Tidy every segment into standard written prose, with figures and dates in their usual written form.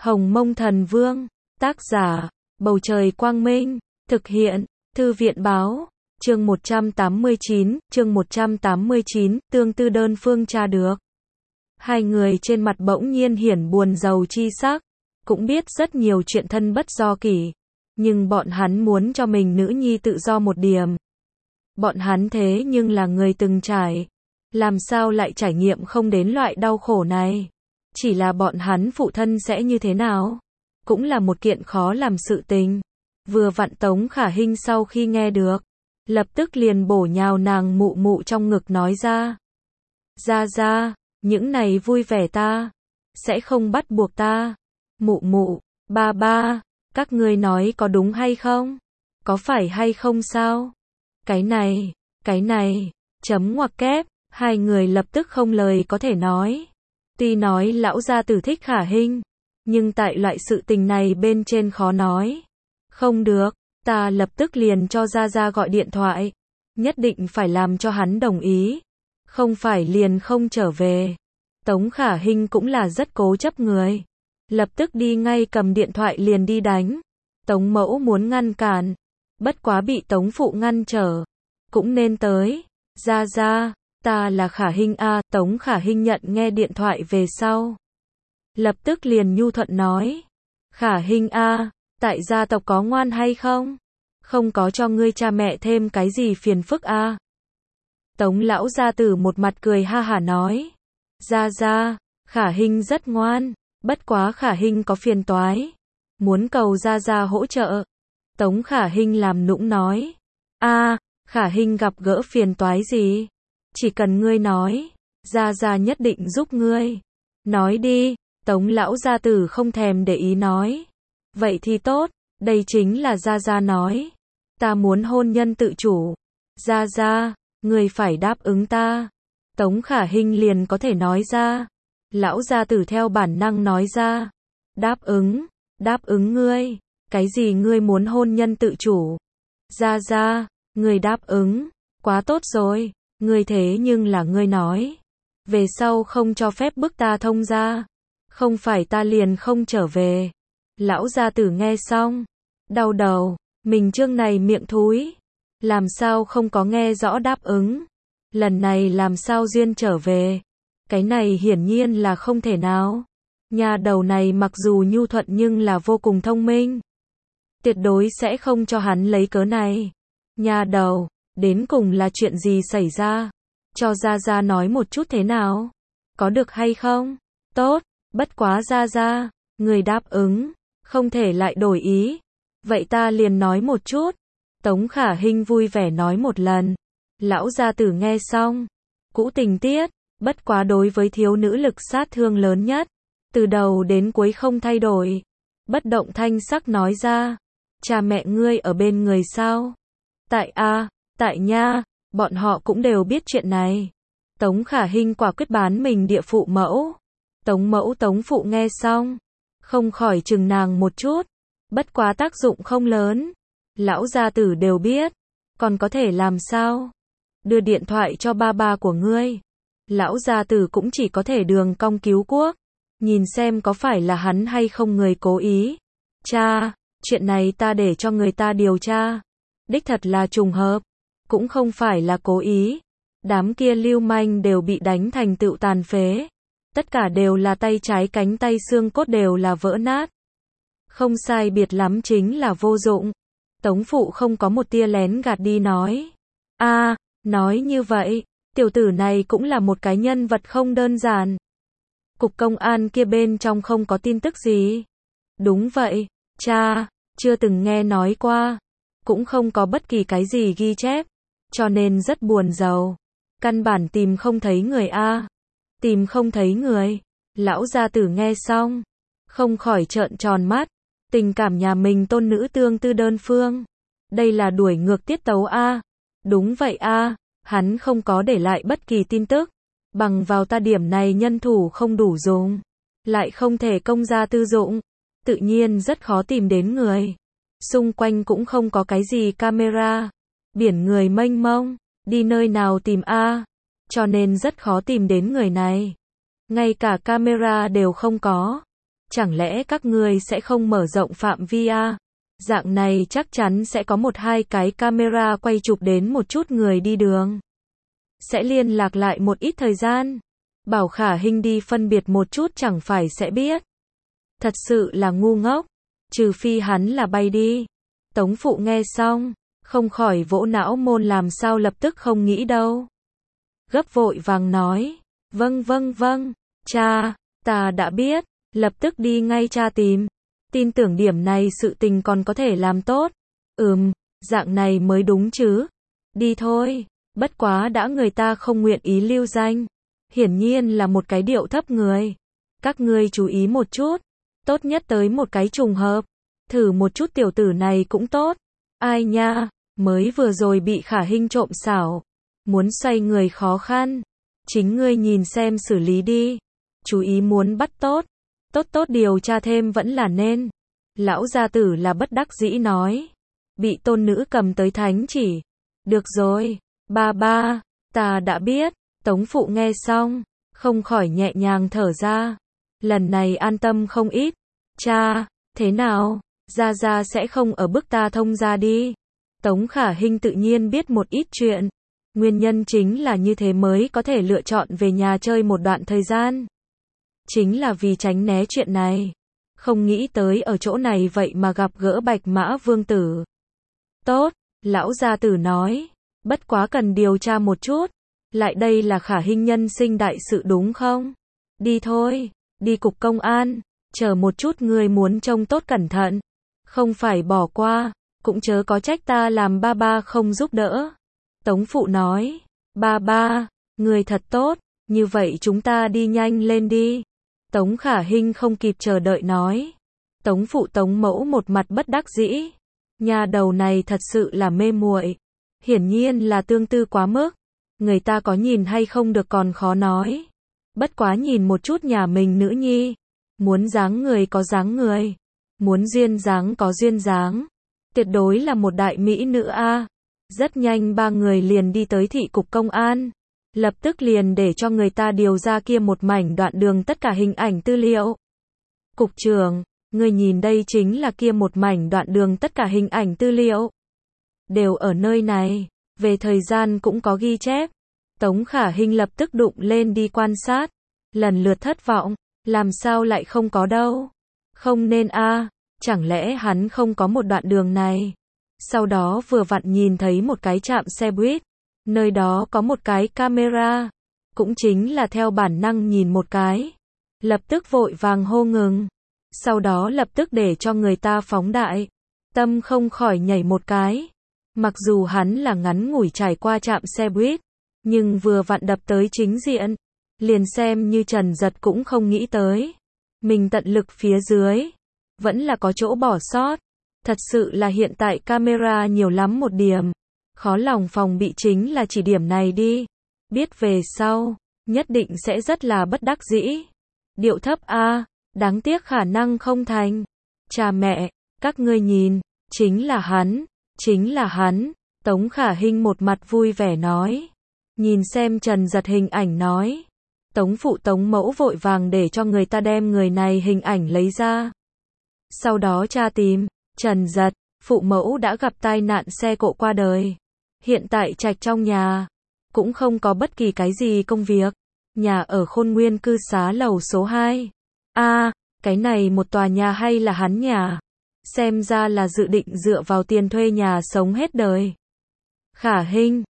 Hồng Mông Thần Vương, tác giả, Bầu Trời Quang Minh, thực hiện, Thư viện Báo, chương 189, tương tư đơn phương tra được. Hai người trên mặt bỗng nhiên hiển buồn rầu chi sắc, cũng biết rất nhiều chuyện thân bất do kỷ, nhưng bọn hắn muốn cho mình nữ nhi tự do một điểm. Bọn hắn thế nhưng là người từng trải, làm sao lại trải nghiệm không đến loại đau khổ này. Chỉ là bọn hắn phụ thân sẽ như thế nào, cũng là một kiện khó làm sự tình. Vừa vặn Tống Khả Hinh sau khi nghe được, lập tức liền bổ nhào nàng mụ mụ trong ngực nói ra. Ra, những này vui vẻ ta, sẽ không bắt buộc ta. Mụ mụ, ba, các ngươi nói có đúng hay không? Có phải hay không sao? Cái này, chấm ngoặc kép, hai người lập tức không lời có thể nói. Tuy nói lão gia tử thích Khả Hinh, nhưng tại loại sự tình này bên trên khó nói. Không được, ta lập tức liền cho Gia gọi điện thoại, nhất định phải làm cho hắn đồng ý, không phải liền không trở về. Tống Khả Hinh cũng là rất cố chấp người, lập tức đi ngay cầm điện thoại liền đi đánh. Tống mẫu muốn ngăn cản, bất quá bị Tống phụ ngăn trở, cũng nên tới. Gia, ta là Khả Hinh a. Tống Khả Hinh nhận nghe điện thoại về sau, lập tức liền nhu thuận nói. Khả Hinh a, tại gia tộc có ngoan hay không? Không có cho ngươi cha mẹ thêm cái gì phiền phức a? Tống lão gia tử một mặt cười ha hả nói. Gia, Khả Hinh rất ngoan, bất quá Khả Hinh có phiền toái, muốn cầu Gia hỗ trợ. Tống Khả Hinh làm nũng nói. Khả Hinh gặp gỡ phiền toái gì? Chỉ cần ngươi nói, Gia nhất định giúp ngươi. Nói đi. Tống lão gia tử không thèm để ý nói. Vậy thì tốt, đây chính là Gia nói. Ta muốn hôn nhân tự chủ. Gia, ngươi phải đáp ứng ta. Tống Khả Hinh liền có thể nói ra. Lão gia tử theo bản năng nói ra. Đáp ứng ngươi. Cái gì ngươi muốn hôn nhân tự chủ? Gia, ngươi đáp ứng. Quá tốt rồi, ngươi thế nhưng là ngươi nói. Về sau không cho phép bức ta thông ra. Không phải ta liền không trở về. Lão gia tử nghe xong, đau đầu, mình chương này miệng thúi, làm sao không có nghe rõ đáp ứng. Lần này làm sao duyên trở về. Cái này hiển nhiên là không thể nào. Nhà đầu này mặc dù nhu thuận nhưng là vô cùng thông minh, tuyệt đối sẽ không cho hắn lấy cớ này. Nhà đầu, đến cùng là chuyện gì xảy ra? Cho Gia nói một chút thế nào? Có được hay không? Tốt, bất quá Gia, người đáp ứng, không thể lại đổi ý. Vậy ta liền nói một chút. Tống Khả Hinh vui vẻ nói một lần. Lão gia tử nghe xong, cũ tình tiết, bất quá đối với thiếu nữ lực sát thương lớn nhất, từ đầu đến cuối không thay đổi. Bất động thanh sắc nói ra. Cha mẹ ngươi ở bên người sao? Tại nha, bọn họ cũng đều biết chuyện này. Tống Khả Hinh quả quyết bán mình địa phụ mẫu. Tống phụ nghe xong, không khỏi chừng nàng một chút. Bất quá tác dụng không lớn. Lão gia tử đều biết, còn có thể làm sao? Đưa điện thoại cho ba của ngươi. Lão gia tử cũng chỉ có thể đường cong cứu quốc, nhìn xem có phải là hắn hay không người cố ý. Cha, chuyện này ta để cho người ta điều tra. Đích thật là trùng hợp, cũng không phải là cố ý. Đám kia lưu manh đều bị đánh thành tựu tàn phế. Tất cả đều là tay trái cánh tay xương cốt đều là vỡ nát. Không sai biệt lắm chính là vô dụng. Tống phụ không có một tia lén gạt đi nói. Nói như vậy, tiểu tử này cũng là một cái nhân vật không đơn giản. Cục công an kia bên trong không có tin tức gì. Đúng vậy, cha, chưa từng nghe nói qua. Cũng không có bất kỳ cái gì ghi chép. Cho nên rất buồn rầu. Căn bản tìm không thấy người Tìm không thấy người. Lão gia tử nghe xong, không khỏi trợn tròn mắt. Tình cảm nhà mình tôn nữ tương tư đơn phương. Đây là đuổi ngược tiết tấu Đúng vậy hắn không có để lại bất kỳ tin tức. Bằng vào ta điểm này nhân thủ không đủ dùng, lại không thể công ra tư dụng, tự nhiên rất khó tìm đến người. Xung quanh cũng không có cái gì camera. Biển người mênh mông, đi nơi nào tìm cho nên rất khó tìm đến người này. Ngay cả camera đều không có. chẳng lẽ các ngươi sẽ không mở rộng phạm vi à? Dạng này chắc chắn sẽ có 1-2 cái camera quay chụp đến một chút người đi đường. Sẽ liên lạc lại một ít thời gian. Bảo Khả Hinh đi phân biệt một chút chẳng phải sẽ biết. Thật sự là ngu ngốc. Trừ phi hắn là bay đi. Tống Phụ nghe xong, không khỏi vỗ não môn làm sao lập tức không nghĩ đâu. Gấp vội vàng nói, vâng, cha, ta đã biết, lập tức đi ngay tra tìm. Tin tưởng điểm này sự tình còn có thể làm tốt. Dạng này mới đúng chứ. Đi thôi, bất quá đã người ta không nguyện ý lưu danh. Hiển nhiên là một cái điệu thấp người. Các ngươi chú ý một chút, tốt nhất tới một cái trùng hợp. Thử một chút tiểu tử này cũng tốt. Ai nha, mới vừa rồi bị Khả Hinh trộm xảo. Muốn xoay người khó khăn. Chính ngươi nhìn xem xử lý đi. Chú ý muốn bắt tốt. Tốt điều tra thêm vẫn là nên. Lão gia tử là bất đắc dĩ nói. Bị tôn nữ cầm tới thánh chỉ. Được rồi, ba, ta đã biết. Tống Phụ nghe xong, không khỏi nhẹ nhàng thở ra. Lần này an tâm không ít. Cha, thế nào? Gia sẽ không ở bức ta thông ra đi. Tống Khả Hinh tự nhiên biết một ít chuyện. Nguyên nhân chính là như thế mới có thể lựa chọn về nhà chơi một đoạn thời gian. Chính là vì tránh né chuyện này. Không nghĩ tới ở chỗ này vậy mà gặp gỡ Bạch Mã Vương Tử. Tốt, lão gia tử nói. Bất quá cần điều tra một chút. Lại đây là Khả Hinh nhân sinh đại sự đúng không? Đi thôi, đi cục công an. Chờ một chút ngươi muốn trông tốt cẩn thận. Không phải bỏ qua, cũng chớ có trách ta làm ba không giúp đỡ. Tống Phụ nói, ba, người thật tốt, như vậy chúng ta đi nhanh lên đi. Tống Khả Hinh không kịp chờ đợi nói. Tống Phụ Tống Mẫu một mặt bất đắc dĩ. Nhà đầu này thật sự là mê muội. Hiển nhiên là tương tư quá mức. Người ta có nhìn hay không được còn khó nói. Bất quá nhìn một chút nhà mình nữ nhi. Muốn dáng người có dáng người. Muốn duyên dáng có duyên dáng. Tuyệt đối là một đại mỹ nữ a. Rất nhanh ba người liền đi tới thị cục công an. Lập tức liền để cho người ta điều ra kia một mảnh đoạn đường tất cả hình ảnh tư liệu. Cục trưởng, người nhìn đây chính là kia một mảnh đoạn đường tất cả hình ảnh tư liệu. Đều ở nơi này, về thời gian cũng có ghi chép. Tống Khả Hinh lập tức đụng lên đi quan sát. Lần lượt thất vọng, làm sao lại không có đâu. Không nên a, chẳng lẽ hắn không có một đoạn đường này. Sau đó vừa vặn nhìn thấy một cái trạm xe buýt. Nơi đó có một cái camera. Cũng chính là theo bản năng nhìn một cái. Lập tức vội vàng hô ngừng. Sau đó lập tức để cho người ta phóng đại. Tâm không khỏi nhảy một cái. Mặc dù hắn là ngắn ngủi trải qua trạm xe buýt. Nhưng vừa vặn đập tới chính diện. Liền xem như Trần Giật cũng không nghĩ tới. Mình tận lực phía dưới. Vẫn là có chỗ bỏ sót. Thật sự là hiện tại camera nhiều lắm một điểm. Khó lòng phòng bị chính là chỉ điểm này đi. Biết về sau, nhất định sẽ rất là bất đắc dĩ. Điệu thấp a, đáng tiếc khả năng không thành. Cha mẹ, các ngươi nhìn, chính là hắn. Tống Khả Hinh một mặt vui vẻ nói. Nhìn xem Trần Giật hình ảnh nói. Tống Phụ Tống Mẫu vội vàng để cho người ta đem người này hình ảnh lấy ra. Sau đó tra tìm, Trần Giật, phụ mẫu đã gặp tai nạn xe cộ qua đời. Hiện tại trạch trong nhà, cũng không có bất kỳ cái gì công việc. Nhà ở Khôn Nguyên cư xá lầu số 2. Cái này một tòa nhà hay là hắn nhà? Xem ra là dự định dựa vào tiền thuê nhà sống hết đời. Khả Hinh,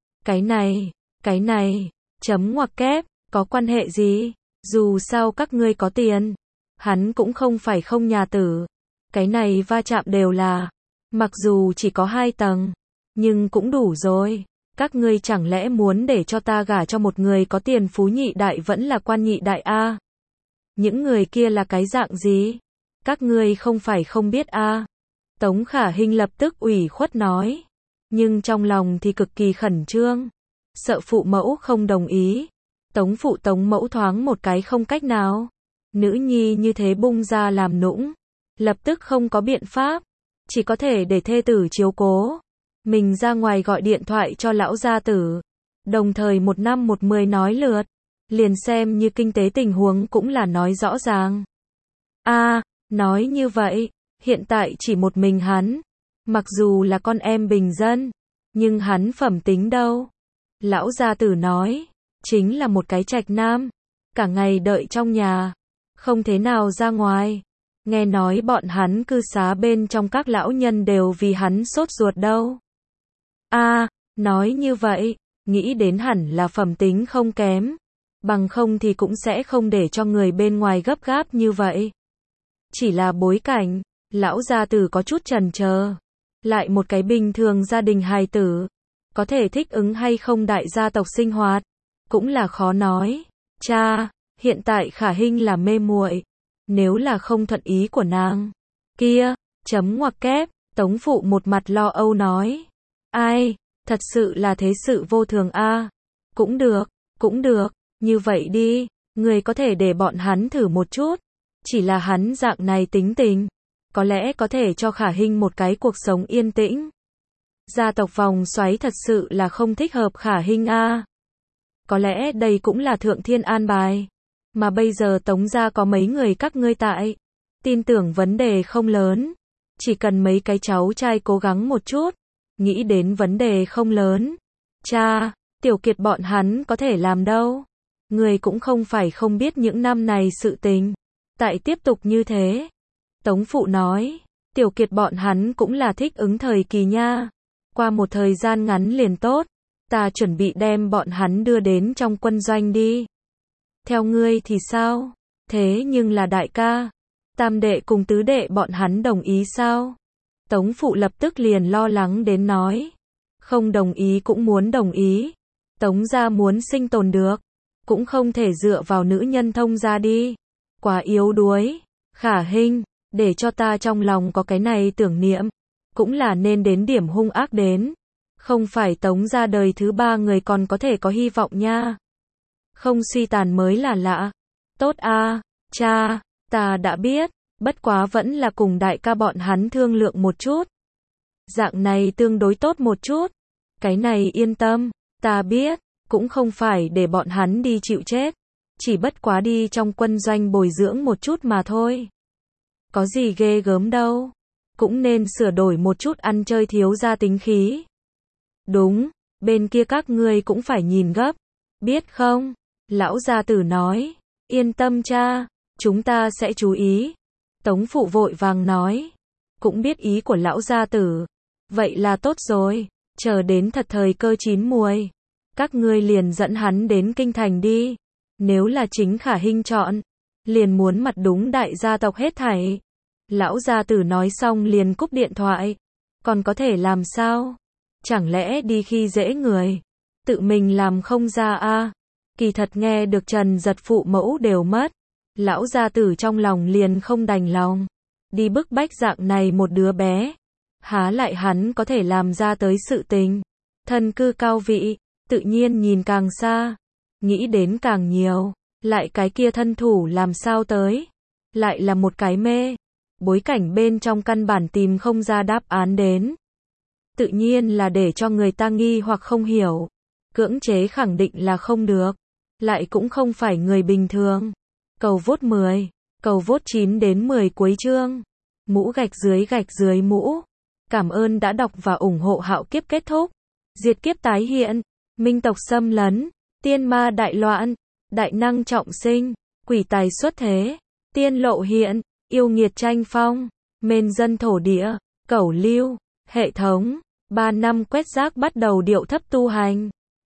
cái này, chấm ngoặc kép, có quan hệ gì? Dù sao các ngươi có tiền. Hắn cũng không phải không nhà tử. Cái này va chạm đều là, mặc dù chỉ có 2 tầng, nhưng cũng đủ rồi. Các ngươi chẳng lẽ muốn để cho ta gả cho một người có tiền phú nhị đại vẫn là quan nhị đại a? Những người kia là cái dạng gì? Các ngươi không phải không biết a? Tống Khả Hinh lập tức ủy khuất nói. Nhưng trong lòng thì cực kỳ khẩn trương. Sợ phụ mẫu không đồng ý. Tống Phụ Tống Mẫu thoáng một cái không cách nào. Nữ nhi như thế bung ra làm nũng. Lập tức không có biện pháp. Chỉ có thể để thê tử chiếu cố. Mình ra ngoài gọi điện thoại cho lão gia tử. Đồng thời 1 năm 1 10 nói lượt. Liền xem như kinh tế tình huống cũng là nói rõ ràng. Nói như vậy, hiện tại chỉ một mình hắn. Mặc dù là con em bình dân, nhưng hắn phẩm tính đâu? Lão gia tử nói, chính là một cái trạch nam, cả ngày đợi trong nhà, không thế nào ra ngoài. Nghe nói bọn hắn cư xá bên trong các lão nhân đều vì hắn sốt ruột đâu. Nói như vậy, nghĩ đến hẳn là phẩm tính không kém, bằng không thì cũng sẽ không để cho người bên ngoài gấp gáp như vậy. Chỉ là bối cảnh, lão gia tử có chút chần chờ. Lại một cái bình thường gia đình hài tử, có thể thích ứng hay không đại gia tộc sinh hoạt, cũng là khó nói. Cha, hiện tại Khả Hinh là mê muội, nếu là không thuận ý của nàng, kia, chấm ngoặc kép, Tống phụ một mặt lo âu nói. Ai, thật sự là thế sự vô thường a. Cũng được, như vậy đi, người có thể để bọn hắn thử một chút, chỉ là hắn dạng này tính tình, có lẽ có thể cho Khả Hinh một cái cuộc sống yên tĩnh. Gia tộc vòng xoáy thật sự là không thích hợp Khả Hinh a. Có lẽ đây cũng là thượng thiên an bài. Mà bây giờ Tống gia có mấy người các ngươi tại, tin tưởng vấn đề không lớn. Chỉ cần mấy cái cháu trai cố gắng một chút, nghĩ đến vấn đề không lớn. Cha, Tiểu Kiệt bọn hắn có thể làm đâu. Người cũng không phải không biết những năm này sự tình. Tại tiếp tục như thế. Tống phụ nói, Tiểu Kiệt bọn hắn cũng là thích ứng thời kỳ nha. Qua một thời gian ngắn liền tốt. Ta chuẩn bị đem bọn hắn đưa đến trong quân doanh đi. Theo ngươi thì sao? Thế nhưng là đại ca, tam đệ cùng tứ đệ bọn hắn đồng ý sao? Tống phụ lập tức liền lo lắng đến nói. Không đồng ý cũng muốn đồng ý. Tống gia muốn sinh tồn được, cũng không thể dựa vào nữ nhân thông gia đi. Quá yếu đuối. Khả Hinh, để cho ta trong lòng có cái này tưởng niệm, cũng là nên đến điểm hung ác đến. Không phải Tống gia đời thứ ba người còn có thể có hy vọng nha. Không suy tàn mới là lạ. Tốt a, cha, ta đã biết, bất quá vẫn là cùng đại ca bọn hắn thương lượng một chút. Dạng này tương đối tốt một chút. Cái này yên tâm, ta biết, cũng không phải để bọn hắn đi chịu chết. Chỉ bất quá đi trong quân doanh bồi dưỡng một chút mà thôi. Có gì ghê gớm đâu. Cũng nên sửa đổi một chút ăn chơi thiếu gia tính khí. Đúng, bên kia các ngươi cũng phải nhìn gấp. Biết không? Lão gia tử nói. Yên tâm cha, chúng ta sẽ chú ý. Tống phụ vội vàng nói. Cũng biết ý của lão gia tử. Vậy là tốt rồi. Chờ đến thật thời cơ chín muồi, các ngươi liền dẫn hắn đến kinh thành đi. Nếu là chính Khả Hinh chọn, liền muốn mặt đúng đại gia tộc hết thảy. Lão gia tử nói xong liền cúp điện thoại. Còn có thể làm sao? Chẳng lẽ đi khi dễ người? Tự mình làm không ra a? Kỳ thật nghe được Trần Giật phụ mẫu đều mất. Lão gia tử trong lòng liền không đành lòng. Đi bức bách dạng này một đứa bé. Há lại hắn có thể làm ra tới sự tình. Thân cư cao vị, tự nhiên nhìn càng xa. Nghĩ đến càng nhiều. Lại cái kia thân thủ làm sao tới. Lại là một cái mê. Bối cảnh bên trong căn bản tìm không ra đáp án đến. Tự nhiên là để cho người ta nghi hoặc không hiểu. Cưỡng chế khẳng định là không được. Lại cũng không phải người bình thường. Cầu vote 10. Cầu vote 9 đến 10 cuối chương. Mũ gạch dưới mũ. Cảm ơn đã đọc và ủng hộ Hạo Kiếp kết thúc. Diệt kiếp tái hiện. Minh tộc xâm lấn. Tiên ma đại loạn. Đại năng trọng sinh. Quỷ tài xuất thế. Tiên lộ hiện. Yêu nghiệt tranh phong. Mên dân thổ địa. Cẩu lưu. Hệ thống. 3 năm quét rác bắt đầu điệu thấp tu hành.